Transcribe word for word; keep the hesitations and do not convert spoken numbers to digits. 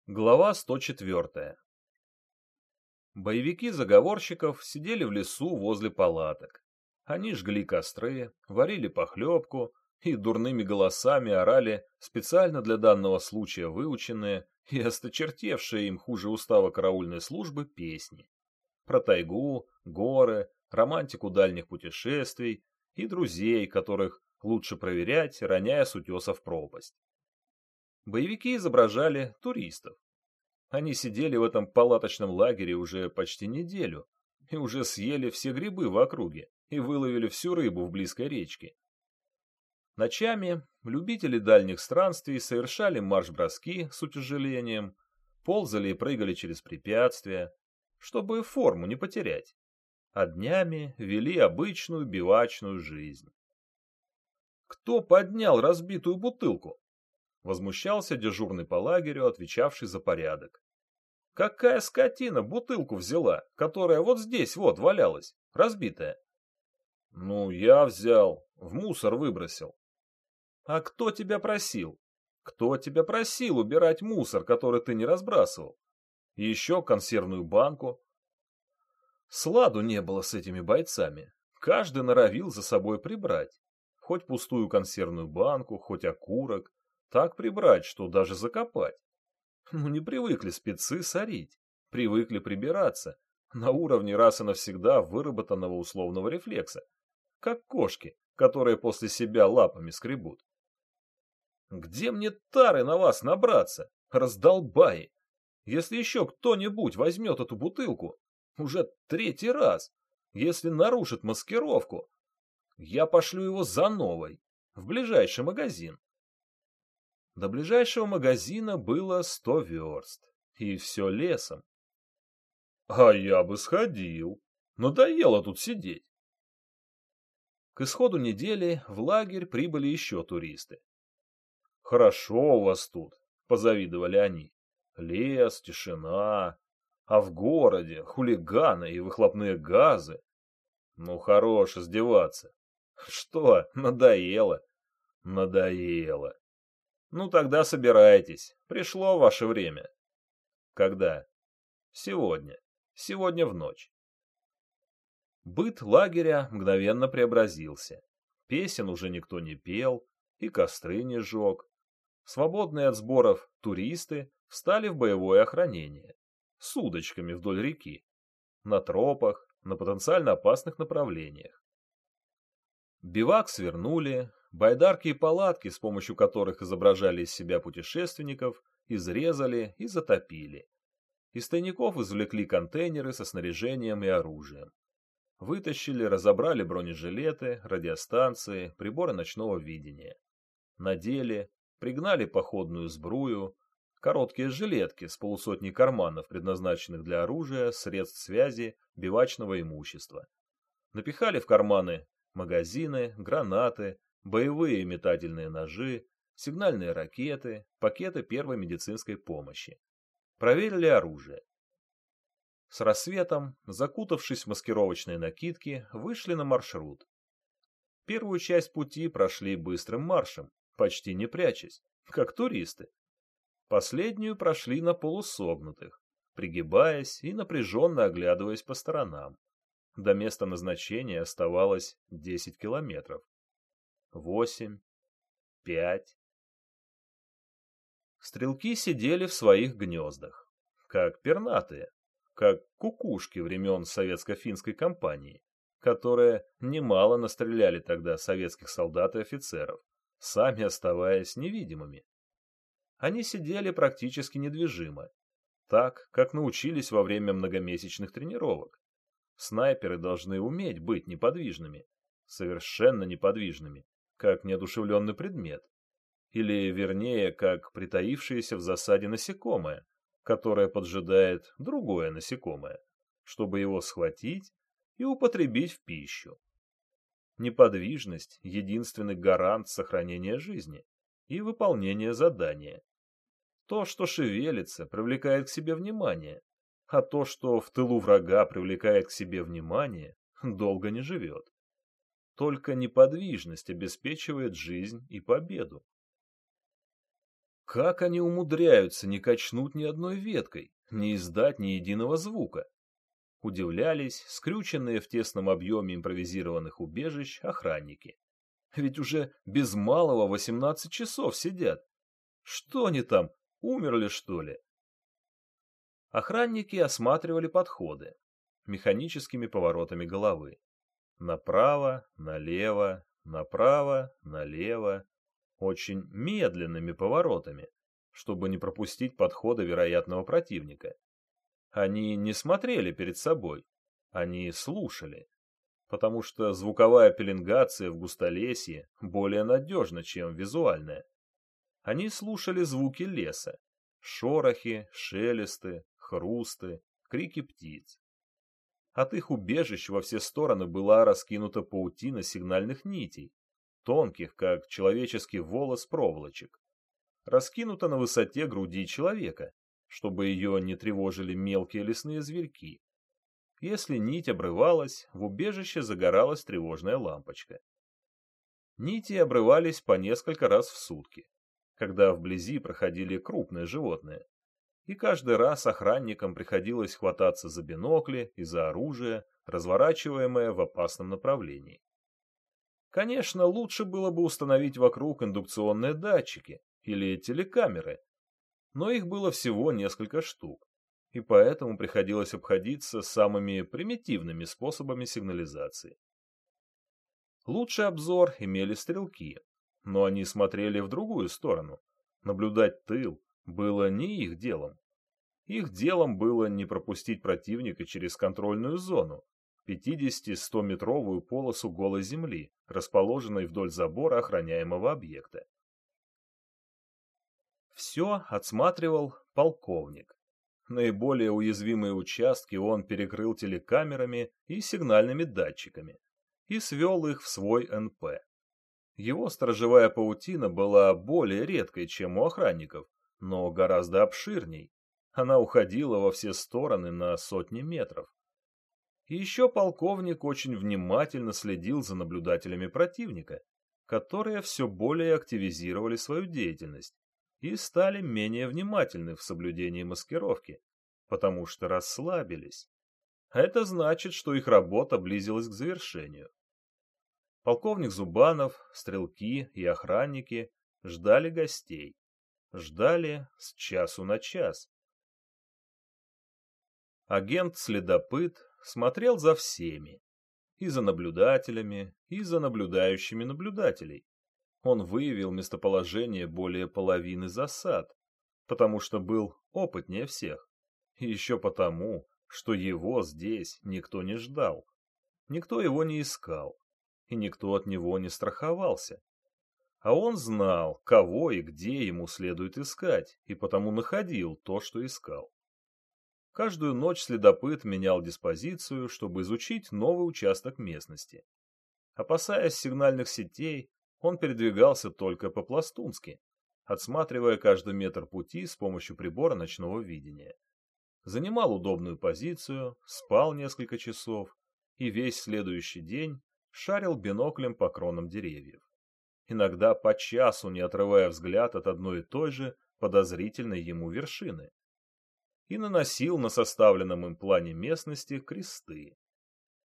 Глава сто четвёртая. Боевики заговорщиков сидели в лесу возле палаток. Они жгли костры, варили похлебку и дурными голосами орали специально для данного случая выученные и осточертевшие им хуже устава караульной службы песни. Про тайгу, горы, романтику дальних путешествий и друзей, которых лучше проверять, роняя с утеса в пропасть. Боевики изображали туристов. Они сидели в этом палаточном лагере уже почти неделю и уже съели все грибы в округе и выловили всю рыбу в близкой речке. Ночами любители дальних странствий совершали марш-броски с утяжелением, ползали и прыгали через препятствия, чтобы форму не потерять, а днями вели обычную бивачную жизнь. Кто поднял разбитую бутылку? Возмущался дежурный по лагерю, отвечавший за порядок. Какая скотина бутылку взяла, которая вот здесь вот валялась, разбитая? Ну, я взял, в мусор выбросил. А кто тебя просил? Кто тебя просил убирать мусор, который ты не разбрасывал? И еще консервную банку. Сладу не было с этими бойцами. Каждый норовил за собой прибрать. Хоть пустую консервную банку, хоть окурок. Так прибрать, что даже закопать. Ну, не привыкли спецы сорить. Привыкли прибираться. На уровне раз и навсегда выработанного условного рефлекса. Как кошки, которые после себя лапами скребут. Где мне тары на вас набраться, раздолбаи? Если еще кто-нибудь возьмет эту бутылку, уже третий раз, если нарушит маскировку, я пошлю его за новой, в ближайший магазин. До ближайшего магазина было сто верст, и все лесом. А я бы сходил, надоело тут сидеть. К исходу недели в лагерь прибыли еще туристы. «Хорошо у вас тут», — позавидовали они. «Лес, тишина, а в городе хулиганы и выхлопные газы. Ну, хорош издеваться. Что, надоело? Надоело. Ну, тогда собирайтесь, пришло ваше время». «Когда?» «Сегодня. Сегодня в ночь». Быт лагеря мгновенно преобразился. Песен уже никто не пел, и костры не жег. Свободные от сборов туристы встали в боевое охранение. С удочками вдоль реки. На тропах, на потенциально опасных направлениях. Бивак свернули, байдарки и палатки, с помощью которых изображали из себя путешественников, изрезали и затопили. Из тайников извлекли контейнеры со снаряжением и оружием. Вытащили, разобрали бронежилеты, радиостанции, приборы ночного видения. Надели, пригнали походную сбрую, короткие жилетки с полусотней карманов, предназначенных для оружия, средств связи, бивачного имущества. Напихали в карманы магазины, гранаты, боевые и метательные ножи, сигнальные ракеты, пакеты первой медицинской помощи. Проверили оружие. С рассветом, закутавшись в маскировочные накидки, вышли на маршрут. Первую часть пути прошли быстрым маршем, почти не прячась, как туристы. Последнюю прошли на полусогнутых, пригибаясь и напряженно оглядываясь по сторонам. До места назначения оставалось десять километров. Восемь. Пять. Стрелки сидели в своих гнездах, как пернатые, как кукушки времен советско-финской кампании, которые немало настреляли тогда советских солдат и офицеров, сами оставаясь невидимыми. Они сидели практически недвижимо, так, как научились во время многомесячных тренировок. Снайперы должны уметь быть неподвижными, совершенно неподвижными, как неодушевленный предмет, или, вернее, как притаившееся в засаде насекомое, которое поджидает другое насекомое, чтобы его схватить и употребить в пищу. Неподвижность – единственный гарант сохранения жизни и выполнения задания. То, что шевелится, привлекает к себе внимание, а то, что в тылу врага привлекает к себе внимание, долго не живет. Только неподвижность обеспечивает жизнь и победу. Как они умудряются не качнуть ни одной веткой, не издать ни единого звука? Удивлялись скрюченные в тесном объеме импровизированных убежищ охранники. Ведь уже без малого восемнадцать часов сидят. Что они там, умерли что ли? Охранники осматривали подходы механическими поворотами головы. Направо, налево, направо, налево. Очень медленными поворотами, чтобы не пропустить подхода вероятного противника. Они не смотрели перед собой, они слушали, потому что звуковая пеленгация в густолесье более надежна, чем визуальная. Они слушали звуки леса, шорохи, шелесты, хрусты, крики птиц. От их убежищ во все стороны была раскинута паутина сигнальных нитей, тонких, как человеческий волос, проволочек, раскинута на высоте груди человека, чтобы ее не тревожили мелкие лесные зверьки. Если нить обрывалась, в убежище загоралась тревожная лампочка. Нити обрывались по несколько раз в сутки, когда вблизи проходили крупные животные, и каждый раз охранникам приходилось хвататься за бинокли и за оружие, разворачиваемое в опасном направлении. Конечно, лучше было бы установить вокруг индукционные датчики или телекамеры, но их было всего несколько штук, и поэтому приходилось обходиться самыми примитивными способами сигнализации. Лучший обзор имели стрелки, но они смотрели в другую сторону. Наблюдать тыл было не их делом. Их делом было не пропустить противника через контрольную зону, пятидесяти-стометровую полосу голой земли, расположенной вдоль забора охраняемого объекта. Все отсматривал полковник. Наиболее уязвимые участки он перекрыл телекамерами и сигнальными датчиками и свел их в свой эн пэ. Его сторожевая паутина была более редкой, чем у охранников, но гораздо обширней. Она уходила во все стороны на сотни метров. И еще полковник очень внимательно следил за наблюдателями противника, которые все более активизировали свою деятельность и стали менее внимательны в соблюдении маскировки, потому что расслабились. А это значит, что их работа близилась к завершению. Полковник Зубанов, стрелки и охранники ждали гостей. Ждали с часу на час. Агент-следопыт смотрел за всеми. И за наблюдателями, и за наблюдающими наблюдателей. Он выявил местоположение более половины засад, потому что был опытнее всех. И еще потому, что его здесь никто не ждал. Никто его не искал. И никто от него не страховался. А он знал, кого и где ему следует искать, и потому находил то, что искал. Каждую ночь следопыт менял диспозицию, чтобы изучить новый участок местности. Опасаясь сигнальных сетей, он передвигался только по-пластунски, отсматривая каждый метр пути с помощью прибора ночного видения. Занимал удобную позицию, спал несколько часов и весь следующий день шарил биноклем по кронам деревьев. Иногда по часу, не отрывая взгляд от одной и той же подозрительной ему вершины. И наносил на составленном им плане местности кресты.